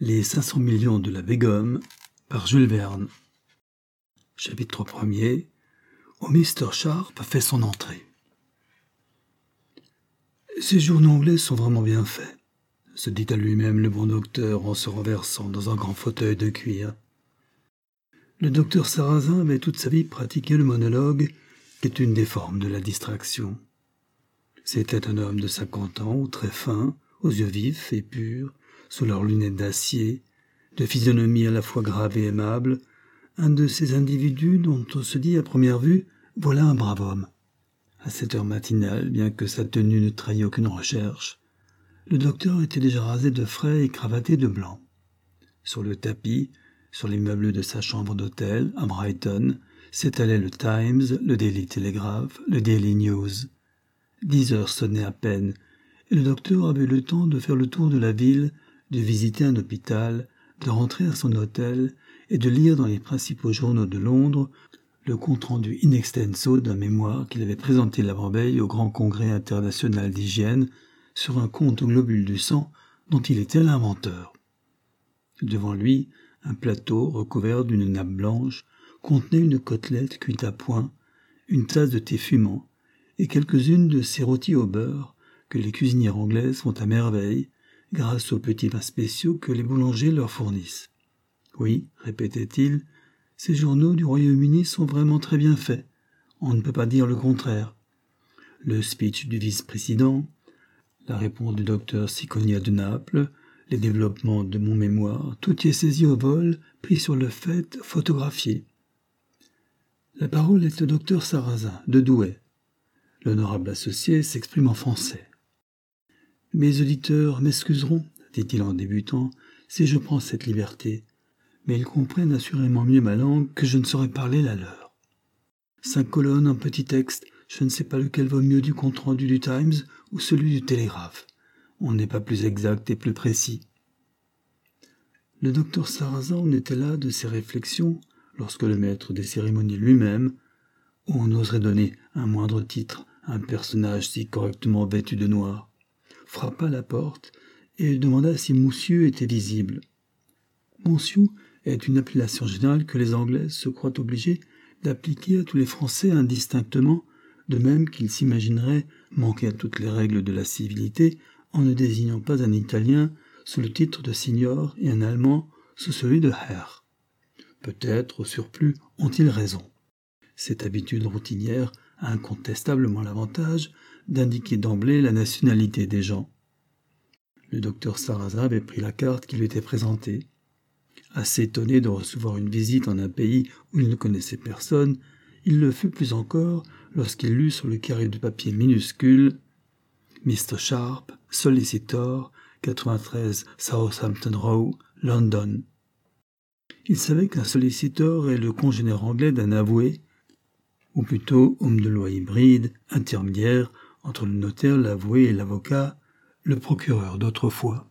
Les 500 millions de la Begum par Jules Verne. Chapitre 1er, où Mr. Sharp fait son entrée. Ces journaux anglais sont vraiment bien faits, se dit à lui-même le bon docteur en se renversant dans un grand fauteuil de cuir. Le docteur Sarrazin avait toute sa vie pratiqué le monologue, qui est une des formes de la distraction. C'était un homme de 50 ans, très fin, aux yeux vifs et purs, sous leurs lunettes d'acier, de physionomie à la fois grave et aimable, un de ces individus dont on se dit à première vue « voilà un brave homme ». À cette heure matinale, bien que sa tenue ne trahît aucune recherche, le docteur était déjà rasé de frais et cravaté de blanc. Sur le tapis, sur les meubles de sa chambre d'hôtel, à Brighton, s'étalaient le Times, le Daily Telegraph, le Daily News. 10 heures sonnaient à peine, et le docteur avait le temps de faire le tour de la ville, de visiter un hôpital, de rentrer à son hôtel et de lire dans les principaux journaux de Londres le compte-rendu in extenso d'un mémoire qu'il avait présenté l'avant-veille au Grand Congrès international d'hygiène sur un compte aux globules du sang dont il était l'inventeur. Devant lui, un plateau recouvert d'une nappe blanche contenait une côtelette cuite à point, une tasse de thé fumant et quelques-unes de ces rôtis au beurre que les cuisinières anglaises font à merveille grâce aux petits pains spéciaux que les boulangers leur fournissent. Oui, répétait-il, ces journaux du Royaume-Uni sont vraiment très bien faits. On ne peut pas dire le contraire. Le speech du vice-président, la réponse du docteur Ciconia de Naples, les développements de mon mémoire, tout y est saisi au vol, pris sur le fait, photographié. La parole est au docteur Sarrazin, de Douai. L'honorable associé s'exprime en français. Mes auditeurs m'excuseront, dit-il en débutant, si je prends cette liberté, mais ils comprennent assurément mieux ma langue que je ne saurais parler la leur. 5 colonnes en petit texte, je ne sais pas lequel vaut mieux du compte-rendu du Times ou celui du Télégraphe. On n'est pas plus exact et plus précis. Le docteur Sarrazin en était là de ses réflexions lorsque le maître des cérémonies lui-même, où on oserait donner un moindre titre à un personnage si correctement vêtu de noir, frappa à la porte et demanda si Monsieur était visible. Monsieur est une appellation générale que les Anglais se croient obligés d'appliquer à tous les Français indistinctement, de même qu'ils s'imagineraient manquer à toutes les règles de la civilité en ne désignant pas un Italien sous le titre de Signor et un Allemand sous celui de Herr. Peut-être, au surplus, ont-ils raison. Cette habitude routinière a incontestablement l'avantage d'indiquer d'emblée la nationalité des gens. Le docteur Sarrazin avait pris la carte qui lui était présentée. Assez étonné de recevoir une visite en un pays où il ne connaissait personne, il le fut plus encore lorsqu'il lut sur le carré de papier minuscule « Mr. Sharp, Solicitor, 93 Southampton Row, London ». Il savait qu'un sollicitor est le congénère anglais d'un avoué, ou plutôt homme de loi hybride, intermédiaire entre le notaire, l'avoué et l'avocat, le procureur d'autrefois.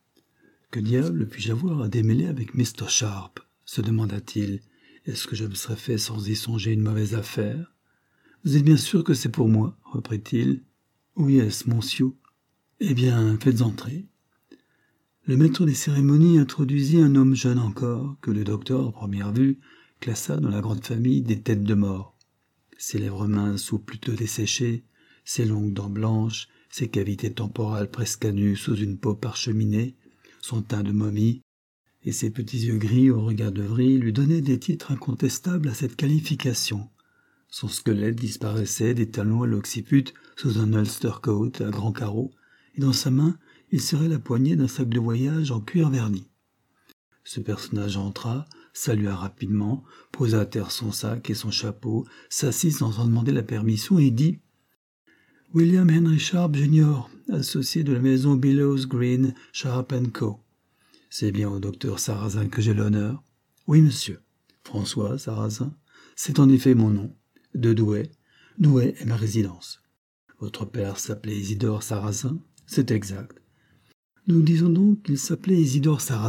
« Que diable puis-je avoir à démêler avec Mr. Sharp ?» se demanda-t-il. « Est-ce que je me serais fait sans y songer une mauvaise affaire ?»« Vous êtes bien sûr que c'est pour moi ?» reprit-il. « Oui, est-ce, monsieur ? Eh bien, faites entrer. » Le maître des cérémonies introduisit un homme jeune encore, que le docteur, à première vue, classa dans la grande famille des têtes de mort. Ses lèvres minces ou plutôt desséchées, ses longues dents blanches, ses cavités temporales presque à nu sous une peau parcheminée, son teint de momie, et ses petits yeux gris au regard de vrille lui donnaient des titres incontestables à cette qualification. Son squelette disparaissait des talons à l'occiput sous un ulster coat à grands carreaux, et dans sa main, il serrait la poignée d'un sac de voyage en cuir verni. Ce personnage entra, salua rapidement, posa à terre son sac et son chapeau, s'assit sans en demander la permission et dit « William Henry Sharp Jr., associé de la maison Billows Green, Sharp & Co. C'est bien au docteur Sarrazin que j'ai l'honneur. »« Oui, monsieur. François Sarrazin. C'est en effet mon nom. De Douai. Douai est ma résidence. Votre père s'appelait Isidore Sarrazin. C'est exact. Nous disons donc qu'il s'appelait Isidore Sarrazin. »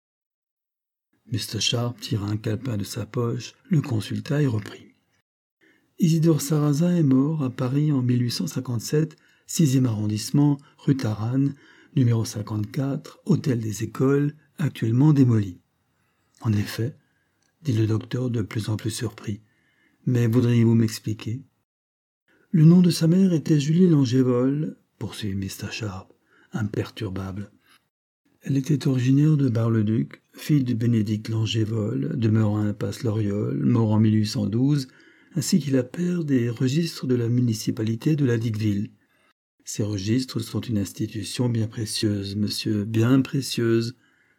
Mr. Sharp tira un calepin de sa poche, le consulta et reprit. « Isidore Sarrazin est mort à Paris en 1857, 6e arrondissement, rue Taranne, numéro 54, hôtel des Écoles, actuellement démolie. En effet, dit le docteur de plus en plus surpris. Mais voudriez-vous m'expliquer? Le nom de sa mère était Julie Langevol, poursuivit Mr. Sharp, imperturbable. Elle était originaire de Bar-le-Duc, fille de Bénédicte Langevol, demeurant à Impasse Loriol, mort en 1812, ainsi qu'il a père des registres de la municipalité de la dite ville. Ces registres sont une institution bien précieuse, monsieur, bien précieuse.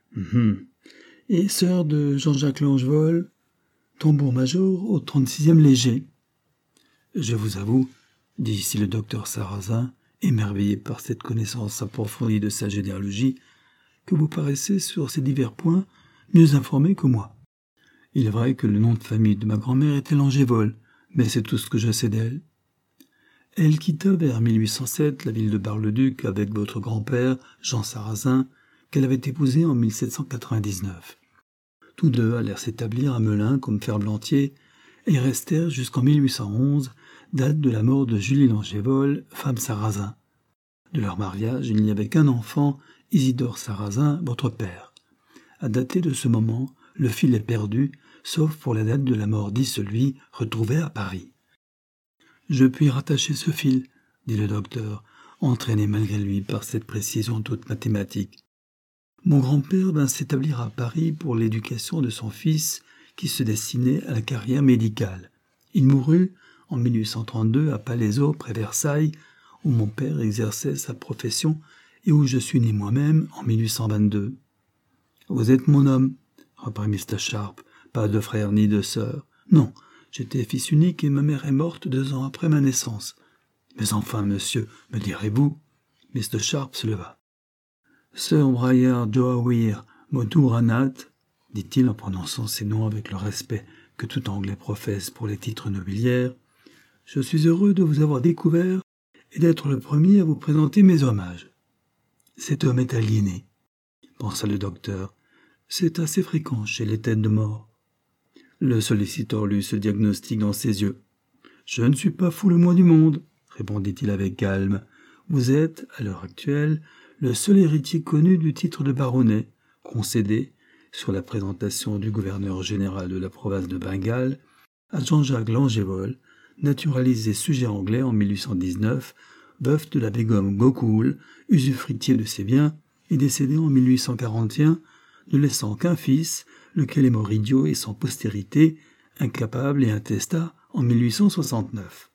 Et sœur de Jean-Jacques Langevol, tambour-major au 36e léger. Je vous avoue, dit ici le docteur Sarrazin, émerveillé par cette connaissance approfondie de sa généalogie, que vous paraissez sur ces divers points mieux informé que moi. Il est vrai que le nom de famille de ma grand-mère était Langevol, mais c'est tout ce que je sais d'elle. Elle quitta vers 1807 la ville de Bar-le-Duc avec votre grand-père, Jean Sarrazin, qu'elle avait épousé en 1799. Tous deux allèrent s'établir à Melun comme ferblantiers et y restèrent jusqu'en 1811, date de la mort de Julie Langevol, femme Sarrazin. De leur mariage, il n'y avait qu'un enfant, Isidore Sarrazin, votre père. À dater de ce moment, le fil est perdu, sauf pour la date de la mort d'Isselui, retrouvée à Paris. Je puis rattacher ce fil, dit le docteur, entraîné malgré lui par cette précision toute mathématique. Mon grand-père vint s'établir à Paris pour l'éducation de son fils qui se destinait à la carrière médicale. Il mourut en 1832 à Palaiseau, près Versailles, où mon père exerçait sa profession et où je suis né moi-même en 1822. « Vous êtes mon homme, » reprit Mr. Sharp, « pas de frère ni de sœur. Non, j'étais fils unique et ma mère est morte 2 ans après ma naissance. Mais enfin, monsieur, me direz-vous ?» Mr. Sharp se leva. « Sir Briar Joawir Moturanat, dit-il en prononçant ces noms avec le respect que tout Anglais professe pour les titres nobiliaires, je suis heureux de vous avoir découvert et d'être le premier à vous présenter mes hommages. Cet homme est aliéné, pensa le docteur. C'est assez fréquent chez les têtes de mort. Le solliciteur lut ce diagnostic dans ses yeux. Je ne suis pas fou le moins du monde, répondit-il avec calme. Vous êtes, à l'heure actuelle, le seul héritier connu du titre de baronnet, concédé, sur la présentation du gouverneur général de la province de Bengale, à Jean-Jacques Langevol, naturalisé sujet anglais en 1819, veuf de la Begum Gokul, usufruitier de ses biens, et décédé en 1841, ne laissant qu'un fils, lequel est mort idiot et sans postérité, incapable et intestat en 1869.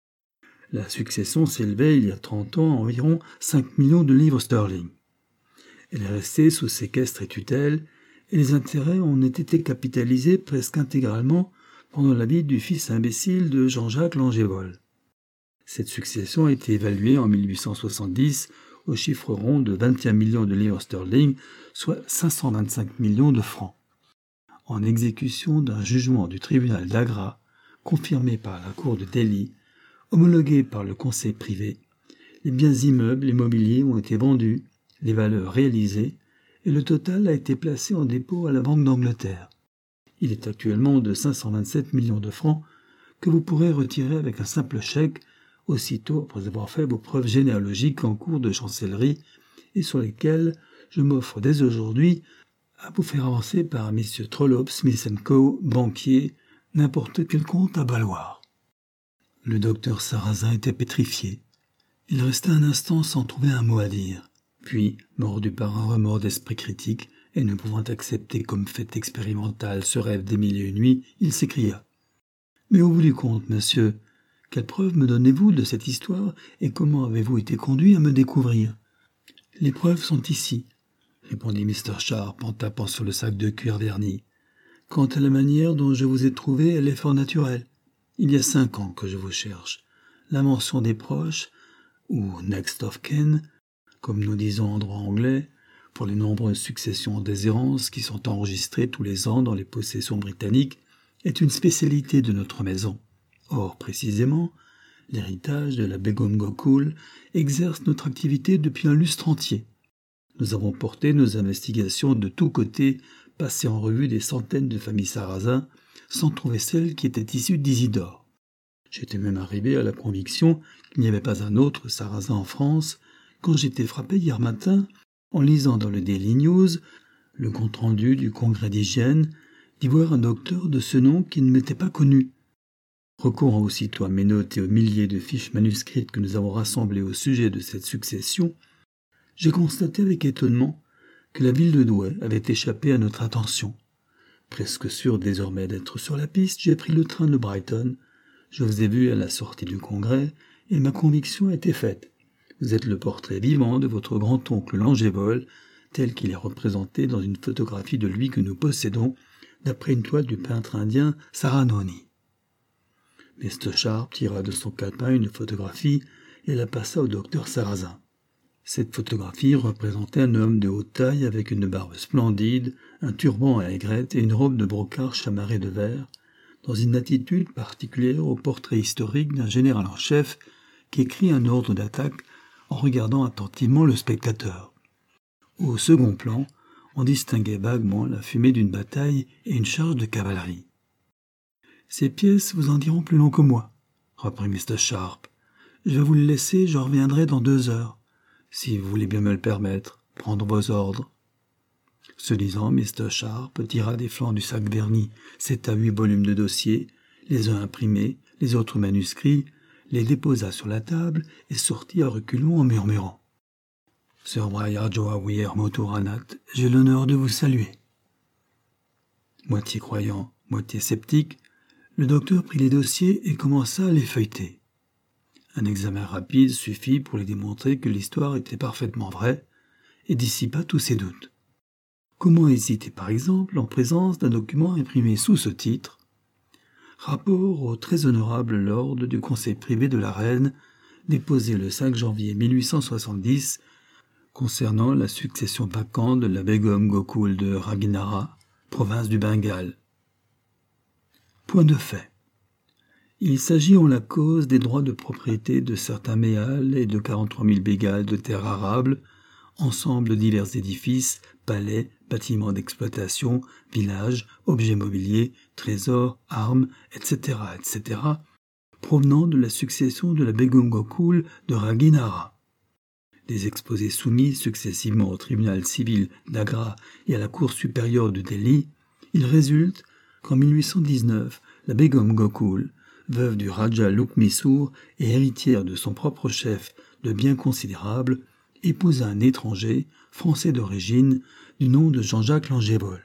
La succession s'élevait il y a 30 ans à environ 5 millions de livres sterling. Elle est restée sous séquestre et tutelle, et les intérêts en ont été capitalisés presque intégralement pendant la vie du fils imbécile de Jean-Jacques Langevol. Cette succession a été évaluée en 1870 au chiffre rond de 21 millions de livres sterling, soit 525 millions de francs. En exécution d'un jugement du tribunal d'Agra, confirmé par la cour de Delhi, homologué par le conseil privé, les biens immeubles et mobiliers ont été vendus, les valeurs réalisées, et le total a été placé en dépôt à la Banque d'Angleterre. Il est actuellement de 527 millions de francs que vous pourrez retirer avec un simple chèque, aussitôt après avoir fait vos preuves généalogiques en cours de chancellerie et sur lesquelles je m'offre dès aujourd'hui à vous faire avancer par M. Trollope Smith & Co., banquier, n'importe quel compte à valoir. Le docteur Sarrazin était pétrifié. Il resta un instant sans trouver un mot à dire. Puis, mordu par un remords d'esprit critique, et ne pouvant accepter comme fait expérimental ce rêve des 1001 nuits, il s'écria. « Mais au bout du compte, monsieur, quelles preuves me donnez-vous de cette histoire et comment avez-vous été conduit à me découvrir ?»« Les preuves sont ici, » répondit Mr. Sharp en tapant sur le sac de cuir verni. « Quant à la manière dont je vous ai trouvé, elle est fort naturelle. Il y a 5 ans que je vous cherche. La mention des proches, ou next of kin, comme nous disons en droit anglais, pour les nombreuses successions en déshérence qui sont enregistrées tous les ans dans les possessions britanniques, est une spécialité de notre maison. Or, précisément, l'héritage de la Begum Gokul exerce notre activité depuis un lustre entier. Nous avons porté nos investigations de tous côtés, passé en revue des centaines de familles Sarrazin, sans trouver celle qui était issue d'Isidore. J'étais même arrivé à la conviction qu'il n'y avait pas un autre Sarrazin en France, quand j'étais frappé hier matin, en lisant dans le Daily News le compte-rendu du congrès d'hygiène, d'y voir un docteur de ce nom qui ne m'était pas connu. Recourant aussitôt à mes notes et aux milliers de fiches manuscrites que nous avons rassemblées au sujet de cette succession, j'ai constaté avec étonnement que la ville de Douai avait échappé à notre attention. Presque sûr désormais d'être sur la piste, j'ai pris le train de Brighton. Je vous ai vu à la sortie du congrès et ma conviction a été faite. Vous êtes le portrait vivant de votre grand-oncle Langévol, tel qu'il est représenté dans une photographie de lui que nous possédons, d'après une toile du peintre indien Saranoni. Mr. Sharp tira de son calepin une photographie et la passa au docteur Sarrazin. Cette photographie représentait un homme de haute taille avec une barbe splendide, un turban à aigrette et une robe de brocart chamarrée de vert, dans une attitude particulière au portrait historique d'un général en chef qui écrit un ordre d'attaque en regardant attentivement le spectateur. Au second plan, on distinguait vaguement la fumée d'une bataille et une charge de cavalerie. « Ces pièces vous en diront plus long que moi, » reprit Mr. Sharp. « Je vais vous le laisser, je reviendrai dans 2 heures. Si vous voulez bien me le permettre, prendre vos ordres. » Ce disant, Mr. Sharp tira des flancs du sac verni 7 à 8 volumes de dossiers, les uns imprimés, les autres manuscrits, les déposa sur la table et sortit à reculons en murmurant. « Sir Briar Joawir Moturanat, j'ai l'honneur de vous saluer. » Moitié croyant, moitié sceptique, le docteur prit les dossiers et commença à les feuilleter. Un examen rapide suffit pour lui démontrer que l'histoire était parfaitement vraie et dissipa tous ses doutes. Comment hésiter par exemple en présence d'un document imprimé sous ce titre « Rapport au très honorable lord du conseil privé de la reine, déposé le 5 janvier 1870, concernant la succession vacante de la Begum Gokul de Raginara, province du Bengale. » Point de fait. Il s'agit en la cause des droits de propriété de certains méals et de 43 000 bégales de terres arables, ensemble de divers édifices, palais, bâtiments d'exploitation, villages, objets mobiliers, trésors, armes, etc., provenant de la succession de la Begum Gokul de Raginara. Des exposés soumis successivement au tribunal civil d'Agra et à la Cour supérieure de Delhi, il résulte qu'en 1819, la Begum Gokul, veuve du Raja Lukmisur et héritière de son propre chef de biens considérables, épousa un étranger, français d'origine, du nom de Jean-Jacques Langévol.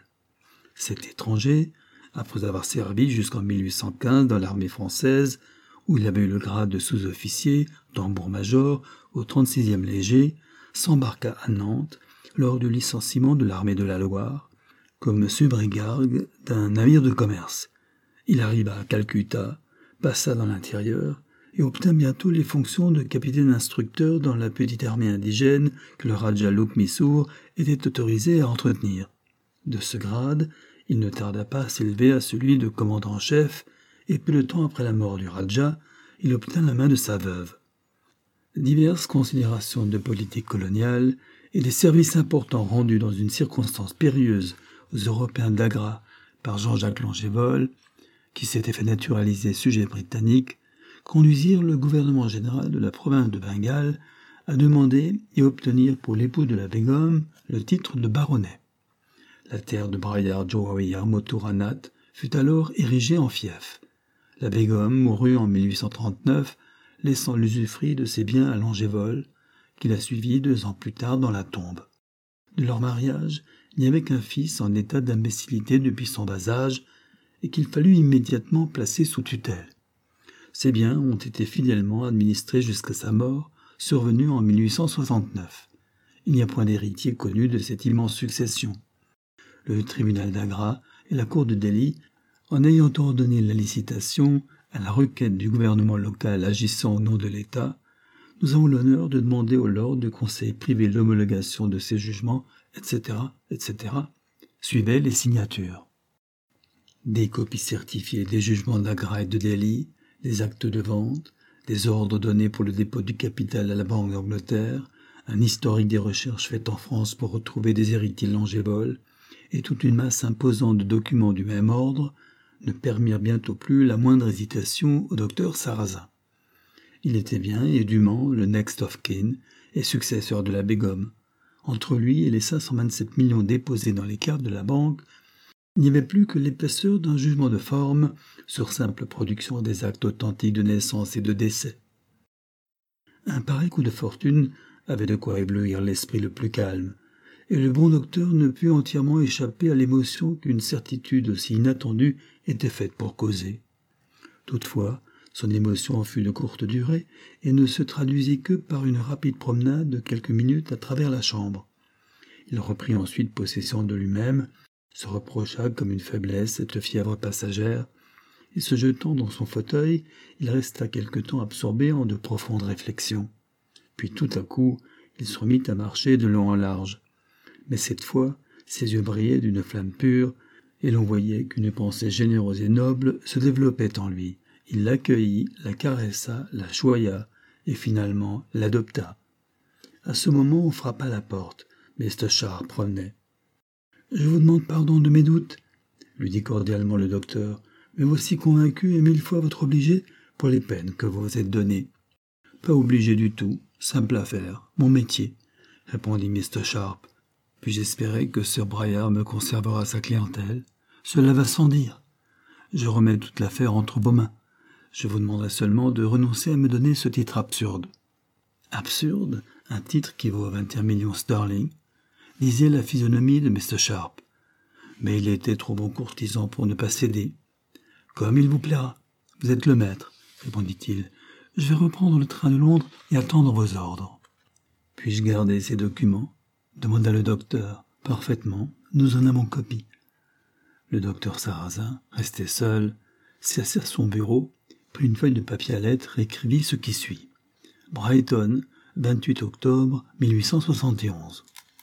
Cet étranger, après avoir servi jusqu'en 1815 dans l'armée française, où il avait eu le grade de sous-officier, tambour-major, au 36e léger, s'embarqua à Nantes lors du licenciement de l'armée de la Loire, comme subbrigarde d'un navire de commerce. Il arriva à Calcutta, passa dans l'intérieur et obtint bientôt les fonctions de capitaine instructeur dans la petite armée indigène que le Raja Lukmisur était autorisé à entretenir. De ce grade, il ne tarda pas à s'élever à celui de commandant en chef et peu de temps après la mort du Raja, il obtint la main de sa veuve. Diverses considérations de politique coloniale et des services importants rendus dans une circonstance périlleuse aux Européens d'Agra par Jean-Jacques Langévol, qui s'était fait naturaliser sujet britannique, conduisirent le gouvernement général de la province de Bengale à demander et obtenir pour l'époux de la Begum le titre de baronnet. La terre de Briar Joawir Moturanat fut alors érigée en fief. La Begum mourut en 1839, laissant l'usufruit de ses biens à Langévol, qui la suivit 2 ans plus tard dans la tombe. De leur mariage, il n'y avait qu'un fils en état d'imbécilité depuis son bas âge, et qu'il fallut immédiatement placer sous tutelle. Ces biens ont été fidèlement administrés jusqu'à sa mort, survenue en 1869. Il n'y a point d'héritier connu de cette immense succession. Le tribunal d'Agra et la cour de Delhi, en ayant ordonné la licitation à la requête du gouvernement local agissant au nom de l'État, nous avons l'honneur de demander au lord du conseil privé l'homologation de ces jugements, etc., suivaient les signatures. Des copies certifiées des jugements d'Agra et de Delhi, des actes de vente, des ordres donnés pour le dépôt du capital à la Banque d'Angleterre, un historique des recherches faites en France pour retrouver des héritiers Langévol, et toute une masse imposante de documents du même ordre, ne permirent bientôt plus la moindre hésitation au docteur Sarrazin. Il était bien et dûment le next of kin et successeur de la Begum. Entre lui et les 527 millions déposés dans les caves de la banque, il n'y avait plus que l'épaisseur d'un jugement de forme sur simple production des actes authentiques de naissance et de décès. Un pareil coup de fortune avait de quoi éblouir l'esprit le plus calme, et le bon docteur ne put entièrement échapper à l'émotion qu'une certitude aussi inattendue était faite pour causer. Toutefois, son émotion en fut de courte durée et ne se traduisit que par une rapide promenade de quelques minutes à travers la chambre. Il reprit ensuite possession de lui-même, se reprocha comme une faiblesse cette fièvre passagère, et se jetant dans son fauteuil, il resta quelque temps absorbé en de profondes réflexions. Puis tout à coup, il se remit à marcher de long en large. Mais cette fois, ses yeux brillaient d'une flamme pure, et l'on voyait qu'une pensée généreuse et noble se développait en lui. Il l'accueillit, la caressa, la choya, et finalement l'adopta. À ce moment, on frappa à la porte. Mr. Sharp revenait. « Je vous demande pardon de mes doutes, » lui dit cordialement le docteur, « mais voici convaincu et 1000 fois votre obligé pour les peines que vous vous êtes données. »« Pas obligé du tout, simple affaire, mon métier, » répondit Mr. Sharp. « Puis j'espérais que Sir Briar me conservera sa clientèle. Cela va sans dire. Je remets toute l'affaire entre vos mains. Je vous demanderai seulement de renoncer à me donner ce titre absurde. » « Absurde, un titre qui vaut 21 millions sterling », disait la physionomie de Mr. Sharp. Mais il était trop bon courtisan pour ne pas céder. « Comme il vous plaira. Vous êtes le maître, » répondit-il. « Je vais reprendre le train de Londres et attendre vos ordres. »« Puis-je garder ces documents ?» demanda le docteur. « Parfaitement. Nous en avons copie. » Le docteur Sarrazin, resté seul, s'assit à son bureau, prit une feuille de papier à lettres et écrivit ce qui suit. Brighton, 28 octobre 1871.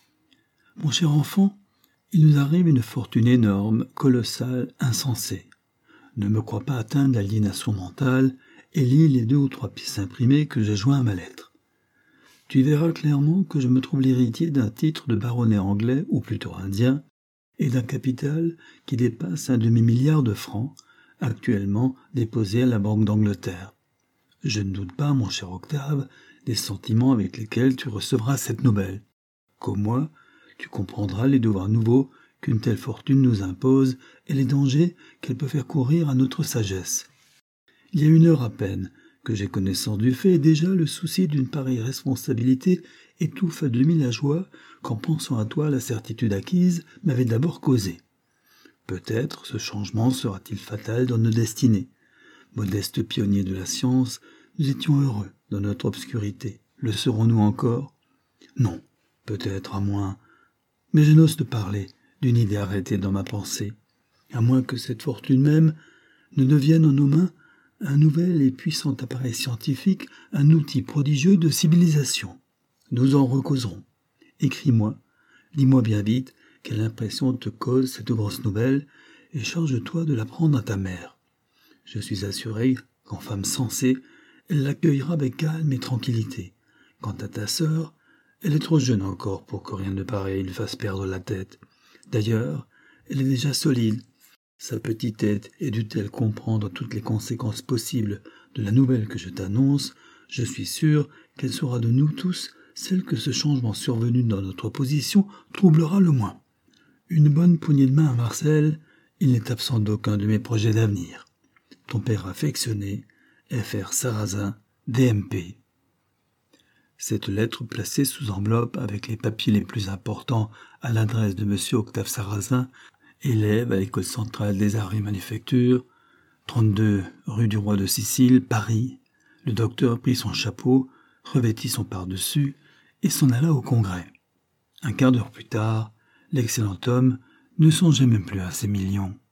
Mon cher enfant, il nous arrive une fortune énorme, colossale, insensée. Ne me crois pas atteindre l'aliénation mentale et lis les 2 ou 3 pièces imprimées que j'ai joints à ma lettre. Tu verras clairement que je me trouve l'héritier d'un titre de baronnet anglais, ou plutôt indien, et d'un capital qui dépasse 1 demi-milliard de francs, actuellement déposé à la Banque d'Angleterre. Je ne doute pas, mon cher Octave, des sentiments avec lesquels tu recevras cette nouvelle. Comme moi, tu comprendras les devoirs nouveaux qu'une telle fortune nous impose et les dangers qu'elle peut faire courir à notre sagesse. Il y a 1 heure à peine que j'ai connaissance du fait, et déjà le souci d'une pareille responsabilité étouffe à demi la joie qu'en pensant à toi la certitude acquise m'avait d'abord causée. Peut-être ce changement sera-t-il fatal dans nos destinées. Modestes pionniers de la science, nous étions heureux dans notre obscurité. Le serons-nous encore? Non, peut-être à moins. Mais je n'ose te parler d'une idée arrêtée dans ma pensée, à moins que cette fortune même ne devienne en nos mains un nouvel et puissant appareil scientifique, un outil prodigieux de civilisation. Nous en recauserons. Écris-moi, dis-moi bien vite quelle impression te cause cette grosse nouvelle et charge-toi de l'apprendre à ta mère. Je suis assuré qu'en femme sensée, elle l'accueillera avec calme et tranquillité. Quant à ta sœur, elle est trop jeune encore pour que rien de pareil lui fasse perdre la tête. D'ailleurs, elle est déjà solide. Sa petite tête ait dû-elle comprendre toutes les conséquences possibles de la nouvelle que je t'annonce, je suis sûr qu'elle sera de nous tous celle que ce changement survenu dans notre position troublera le moins. Une bonne poignée de main à Marcel, il n'est absent d'aucun de mes projets d'avenir. Ton père affectionné, F.R. Sarrazin, D.M.P. Cette lettre placée sous enveloppe avec les papiers les plus importants à l'adresse de M. Octave Sarrazin, élève à l'École centrale des arts et manufactures, 32 rue du Roi de Sicile, Paris. Le docteur prit son chapeau, revêtit son pardessus et s'en alla au congrès. Un quart d'heure plus tard, l'excellent homme ne songeait même plus à ses millions.